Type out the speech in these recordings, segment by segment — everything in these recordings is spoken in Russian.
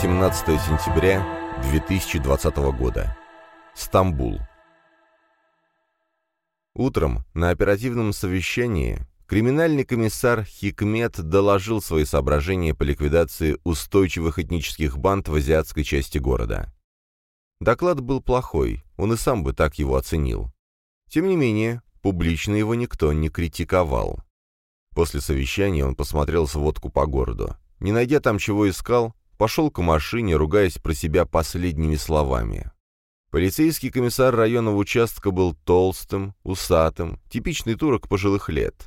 18 сентября 2020 года. Стамбул. Утром на оперативном совещании криминальный комиссар Хикмет доложил свои соображения по ликвидации устойчивых этнических банд в азиатской части города. Доклад был плохой, он и сам бы так его оценил. Тем не менее, публично его никто не критиковал. После совещания он посмотрел сводку по городу. Не найдя там, чего искал, пошел к машине, ругаясь про себя последними словами. Полицейский комиссар районного участка был толстым, усатым, типичный турок пожилых лет.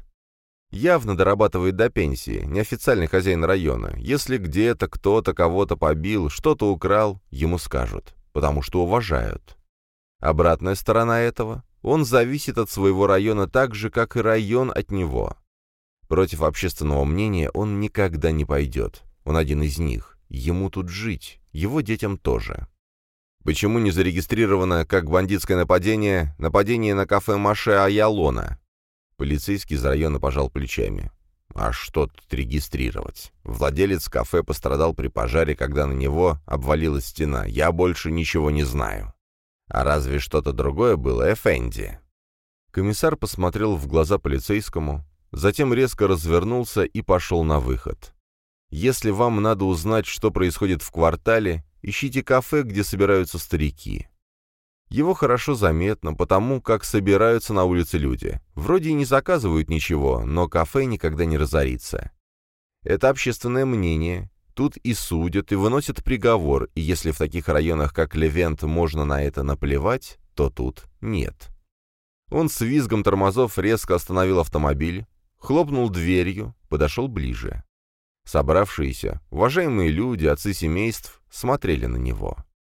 Явно дорабатывает до пенсии, неофициальный хозяин района. Если где-то кто-то кого-то побил, что-то украл, ему скажут, потому что уважают. Обратная сторона этого – он зависит от своего района так же, как и район от него. Против общественного мнения он никогда не пойдет. Он один из них. Ему тут жить, его детям тоже. Почему не зарегистрировано как бандитское нападение на кафе Маше Аялона? Полицейский из района пожал плечами. А что тут регистрировать? Владелец кафе пострадал при пожаре, когда на него обвалилась стена. Я больше ничего не знаю. А разве что-то другое было, Эфенди? Комиссар посмотрел в глаза полицейскому, затем резко развернулся и пошел на выход. Если вам надо узнать, что происходит в квартале, ищите кафе, где собираются старики. Его хорошо заметно, потому как собираются на улице люди. Вроде и не заказывают ничего, но кафе никогда не разорится. Это общественное мнение. Тут и судят, и выносят приговор, и если в таких районах, как Левент, можно на это наплевать, то тут нет. Он с визгом тормозов резко остановил автомобиль, хлопнул дверью, подошел ближе. Собравшиеся, уважаемые люди, отцы семейств, смотрели на него.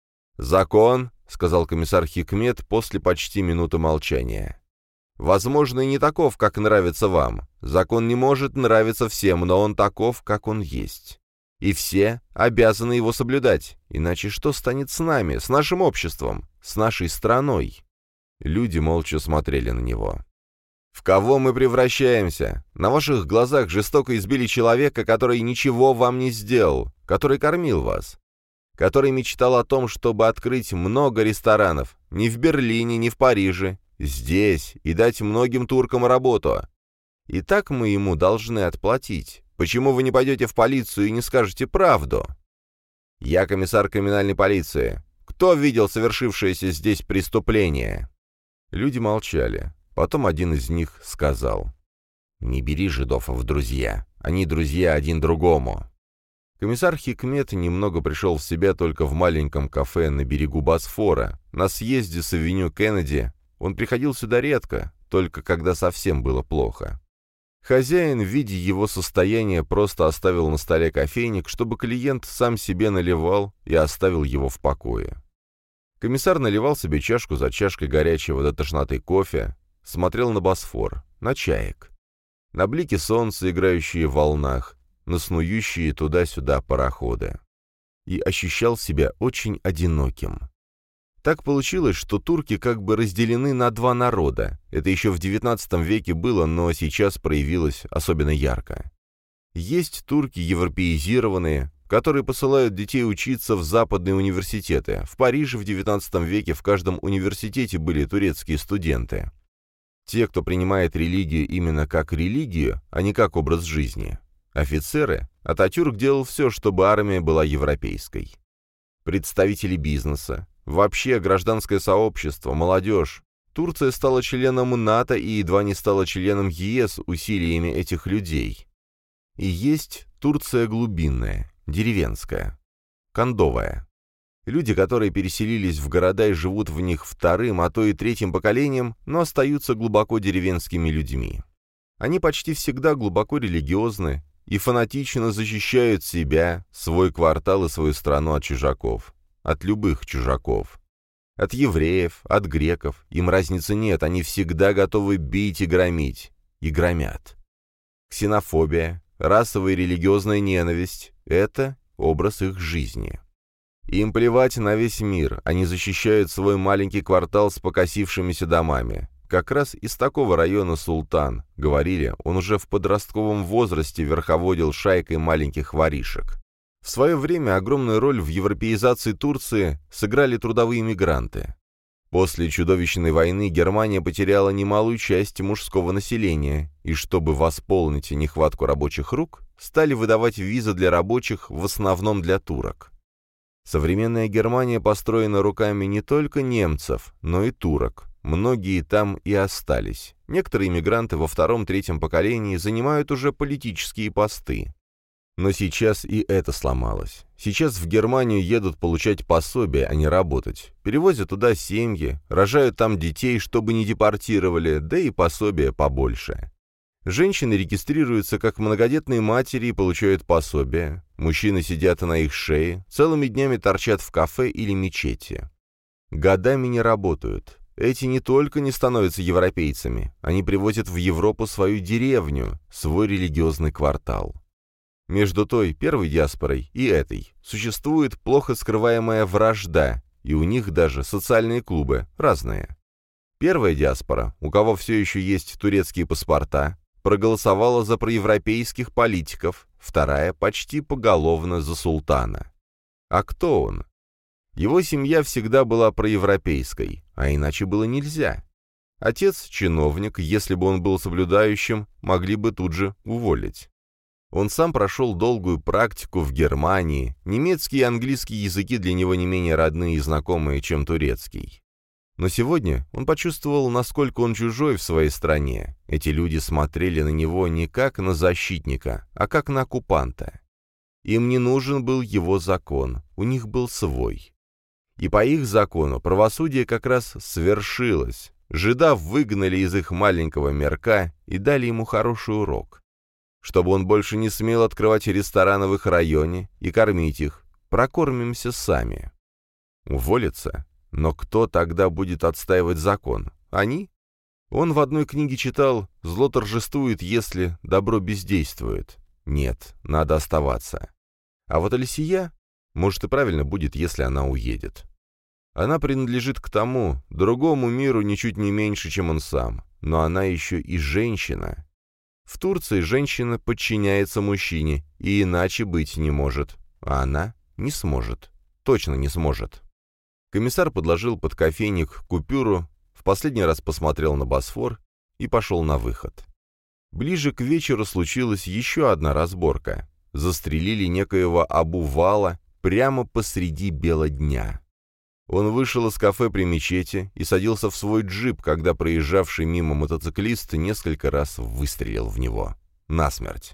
«Закон», — сказал комиссар Хикмет после почти минуты молчания. «Возможно, и не таков, как нравится вам. Закон не может нравиться всем, но он таков, как он есть. И все обязаны его соблюдать. Иначе что станет с нами, с нашим обществом, с нашей страной?» Люди молча смотрели на него. «В кого мы превращаемся? На ваших глазах жестоко избили человека, который ничего вам не сделал, который кормил вас, который мечтал о том, чтобы открыть много ресторанов, не в Берлине, не в Париже, здесь, и дать многим туркам работу. И так мы ему должны отплатить. Почему вы не пойдете в полицию и не скажете правду? Я комиссар криминальной полиции. Кто видел совершившееся здесь преступление?» Люди молчали. Потом один из них сказал: «Не бери жидов в друзья. Они друзья один другому». Комиссар Хикмет немного пришел в себя только в маленьком кафе на берегу Босфора, на съезде с авеню Кеннеди. Он приходил сюда редко, только когда совсем было плохо. Хозяин, видя его состояние, просто оставил на столе кофейник, чтобы клиент сам себе наливал и оставил его в покое. Комиссар наливал себе чашку за чашкой горячего до тошноты кофе, смотрел на Босфор, на чаек, на блики солнца, играющие в волнах, на снующие туда-сюда пароходы. И ощущал себя очень одиноким. Так получилось, что турки как бы разделены на два народа. Это еще в XIX веке было, но сейчас проявилось особенно ярко. Есть турки европеизированные, которые посылают детей учиться в западные университеты. В Париже в XIX веке в каждом университете были турецкие студенты. Те, кто принимает религию именно как религию, а не как образ жизни. Офицеры, Ататюрк делал все, чтобы армия была европейской. Представители бизнеса, вообще гражданское сообщество, молодежь. Турция стала членом НАТО и едва не стала членом ЕС усилиями этих людей. И есть Турция глубинная, деревенская, кондовая. Люди, которые переселились в города и живут в них вторым, а то и третьим поколением, но остаются глубоко деревенскими людьми. Они почти всегда глубоко религиозны и фанатично защищают себя, свой квартал и свою страну от чужаков, от любых чужаков. От евреев, от греков, им разницы нет, они всегда готовы бить и громить, и громят. Ксенофобия, расовая и религиозная ненависть – это образ их жизни. Им плевать на весь мир, они защищают свой маленький квартал с покосившимися домами. Как раз из такого района Султан, говорили, он уже в подростковом возрасте верховодил шайкой маленьких воришек. В свое время огромную роль в европеизации Турции сыграли трудовые мигранты. После чудовищной войны Германия потеряла немалую часть мужского населения, и чтобы восполнить нехватку рабочих рук, стали выдавать визы для рабочих, в основном для турок. Современная Германия построена руками не только немцев, но и турок. Многие там и остались. Некоторые мигранты во втором-третьем поколении занимают уже политические посты. Но сейчас и это сломалось. Сейчас в Германию едут получать пособие, а не работать. Перевозят туда семьи, рожают там детей, чтобы не депортировали, да и пособия побольше. Женщины регистрируются как многодетные матери и получают пособие. Мужчины сидят на их шее, целыми днями торчат в кафе или мечети. Годами не работают. Эти не только не становятся европейцами, они привозят в Европу свою деревню, свой религиозный квартал. Между той, первой диаспорой, и этой существует плохо скрываемая вражда, и у них даже социальные клубы разные. Первая диаспора, у кого все еще есть турецкие паспорта, проголосовала за проевропейских политиков, вторая почти поголовно за султана. А кто он? Его семья всегда была проевропейской, а иначе было нельзя. Отец – чиновник, если бы он был соблюдающим, могли бы тут же уволить. Он сам прошел долгую практику в Германии, немецкий и английский языки для него не менее родные и знакомые, чем турецкий. Но сегодня он почувствовал, насколько он чужой в своей стране. Эти люди смотрели на него не как на защитника, а как на оккупанта. Им не нужен был его закон, у них был свой. И по их закону правосудие как раз свершилось. Жида выгнали из их маленького мирка и дали ему хороший урок. Чтобы он больше не смел открывать рестораны в их районе и кормить их. Прокормимся сами. Уволиться? Но кто тогда будет отстаивать закон? Они? Он в одной книге читал «Зло торжествует, если добро бездействует». Нет, надо оставаться. А вот Алисия, может, и правильно будет, если она уедет. Она принадлежит к тому, другому миру ничуть не меньше, чем он сам. Но она еще и женщина. В Турции женщина подчиняется мужчине, и иначе быть не может. А она не сможет. Точно не сможет. Комиссар подложил под кофейник купюру, в последний раз посмотрел на Босфор и пошел на выход. Ближе к вечеру случилась еще одна разборка. Застрелили некоего Абу Вала прямо посреди бела дня. Он вышел из кафе при мечети и садился в свой джип, когда проезжавший мимо мотоциклист несколько раз выстрелил в него. Насмерть.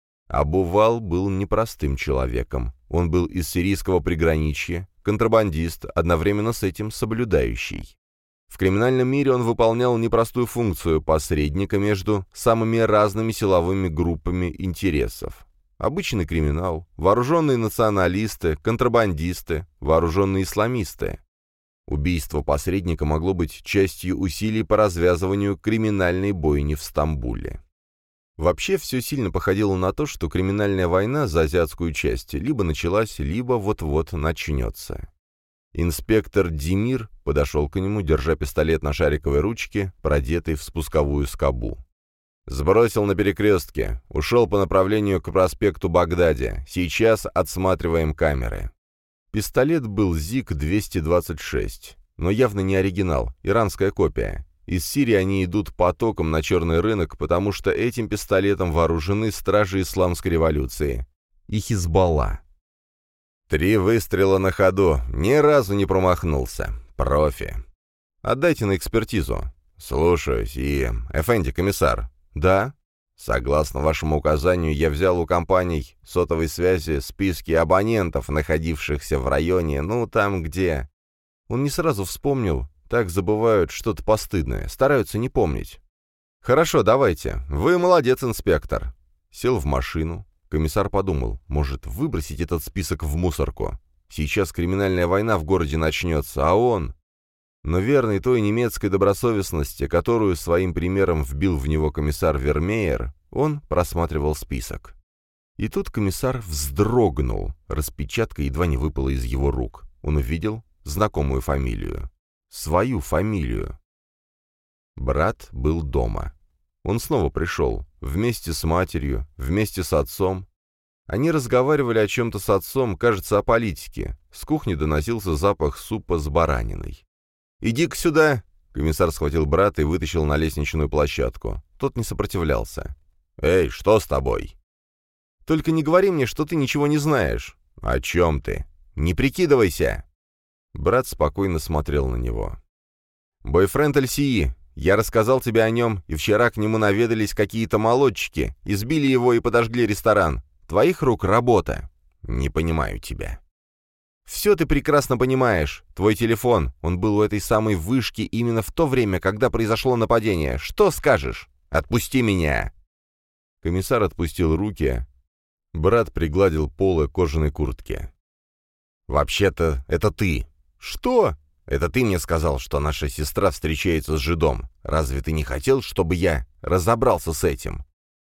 Абу Вал был непростым человеком. Он был из сирийского приграничья, контрабандист, одновременно с этим соблюдающий. В криминальном мире он выполнял непростую функцию посредника между самыми разными силовыми группами интересов. Обычный криминал, вооруженные националисты, контрабандисты, вооруженные исламисты. Убийство посредника могло быть частью усилий по развязыванию криминальной бойни в Стамбуле. Вообще, все сильно походило на то, что криминальная война за азиатскую часть либо началась, либо вот-вот начнется. Инспектор Демир подошел к нему, держа пистолет на шариковой ручке, продетый в спусковую скобу. «Сбросил на перекрестке. Ушел по направлению к проспекту Багдади. Сейчас отсматриваем камеры». Пистолет был ЗИК-226, но явно не оригинал, иранская копия. Из Сирии они идут потоком на черный рынок, потому что этим пистолетом вооружены стражи исламской революции. И Хизбалла. 3 выстрела на ходу. Ни разу не промахнулся. Профи. Отдайте на экспертизу. Слушаюсь. И... Эфенди, комиссар. Да? Согласно вашему указанию, я взял у компаний сотовой связи списки абонентов, находившихся в районе, ну, там где... Он не сразу вспомнил. Так забывают что-то постыдное, стараются не помнить. «Хорошо, давайте. Вы молодец, инспектор». Сел в машину. Комиссар подумал, может, выбросить этот список в мусорку. Сейчас криминальная война в городе начнется, а он... Но верный той немецкой добросовестности, которую своим примером вбил в него комиссар Вермеер, он просматривал список. И тут комиссар вздрогнул. Распечатка едва не выпала из его рук. Он увидел знакомую фамилию. Свою фамилию. Брат был дома. Он снова пришел, вместе с матерью, вместе с отцом. Они разговаривали о чем-то с отцом, кажется, о политике. С кухни доносился запах супа с бараниной. «Иди-ка сюда!» Комиссар схватил брата и вытащил на лестничную площадку. Тот не сопротивлялся. «Эй, что с тобой?» «Только не говори мне, что ты ничего не знаешь». «О чем ты? Не прикидывайся!» Брат спокойно смотрел на него. «Бойфренд Альсии. Я рассказал тебе о нем, и вчера к нему наведались какие-то молодчики, избили его и подожгли ресторан. Твоих рук работа. Не понимаю тебя». «Все ты прекрасно понимаешь. Твой телефон, он был у этой самой вышки именно в то время, когда произошло нападение. Что скажешь? Отпусти меня!» Комиссар отпустил руки. Брат пригладил полы кожаной куртки. «Вообще-то, это ты». «Что?» «Это ты мне сказал, что наша сестра встречается с жидом. Разве ты не хотел, чтобы я разобрался с этим?»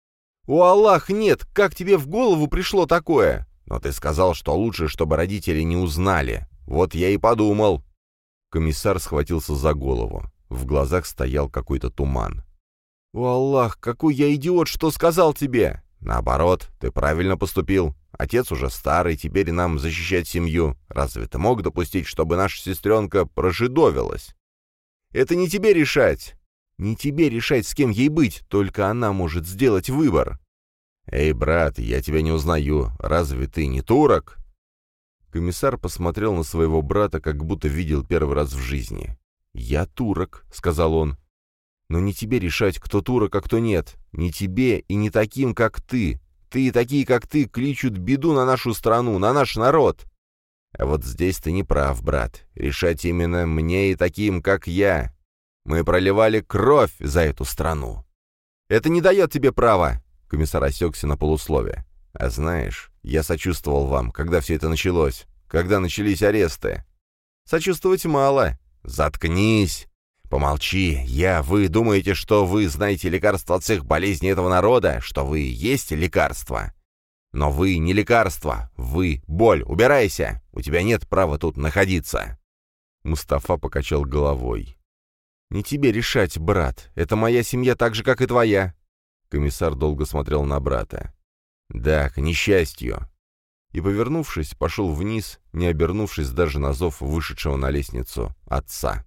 «О, Аллах, нет! Как тебе в голову пришло такое?» «Но ты сказал, что лучше, чтобы родители не узнали. Вот я и подумал». Комиссар схватился за голову. В глазах стоял какой-то туман. «О, Аллах, какой я идиот! Что сказал тебе?» «Наоборот, ты правильно поступил. Отец уже старый, теперь нам защищать семью. Разве ты мог допустить, чтобы наша сестренка прожидовилась?» «Это не тебе решать. Не тебе решать, с кем ей быть, только она может сделать выбор». «Эй, брат, я тебя не узнаю. Разве ты не турок?» Комиссар посмотрел на своего брата, как будто видел первый раз в жизни. «Я турок», — сказал он. «Но не тебе решать, кто турок, а кто нет. Не тебе и не таким, как ты. Ты и такие, как ты, кличут беду на нашу страну, на наш народ. А вот здесь ты не прав, брат. Решать именно мне и таким, как я. Мы проливали кровь за эту страну». «Это не дает тебе права!» Комиссар осекся на полуслове. «А знаешь, я сочувствовал вам, когда все это началось, когда начались аресты». «Сочувствовать мало». «Заткнись! Помолчи! Вы думаете, что вы знаете лекарство от всех болезней этого народа, что вы есть лекарство? Но вы не лекарство, вы боль. Убирайся! У тебя нет права тут находиться!» Мустафа покачал головой. «Не тебе решать, брат. Это моя семья так же, как и твоя». Комиссар долго смотрел на брата. «Да, к несчастью». И, повернувшись, пошел вниз, не обернувшись даже на зов вышедшего на лестницу отца.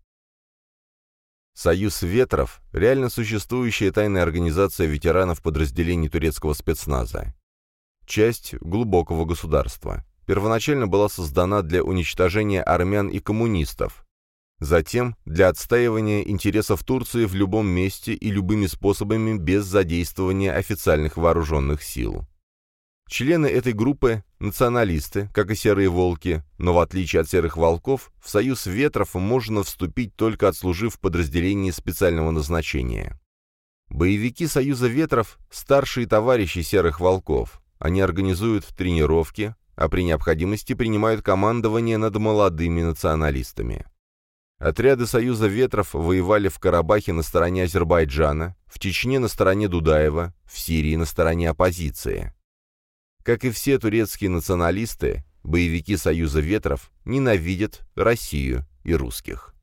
«Союз ветров» — реально существующая тайная организация ветеранов подразделений турецкого спецназа. Часть глубокого государства. Первоначально была создана для уничтожения армян и коммунистов. Затем для отстаивания интересов Турции в любом месте и любыми способами без задействования официальных вооруженных сил. Члены этой группы – националисты, как и серые волки, но в отличие от серых волков, в союз ветров можно вступить только отслужив в подразделении специального назначения. Боевики союза ветров – старшие товарищи серых волков. Они организуют тренировки, а при необходимости принимают командование над молодыми националистами. Отряды Союза ветров воевали в Карабахе на стороне Азербайджана, в Чечне на стороне Дудаева, в Сирии на стороне оппозиции. Как и все турецкие националисты, боевики Союза ветров ненавидят Россию и русских.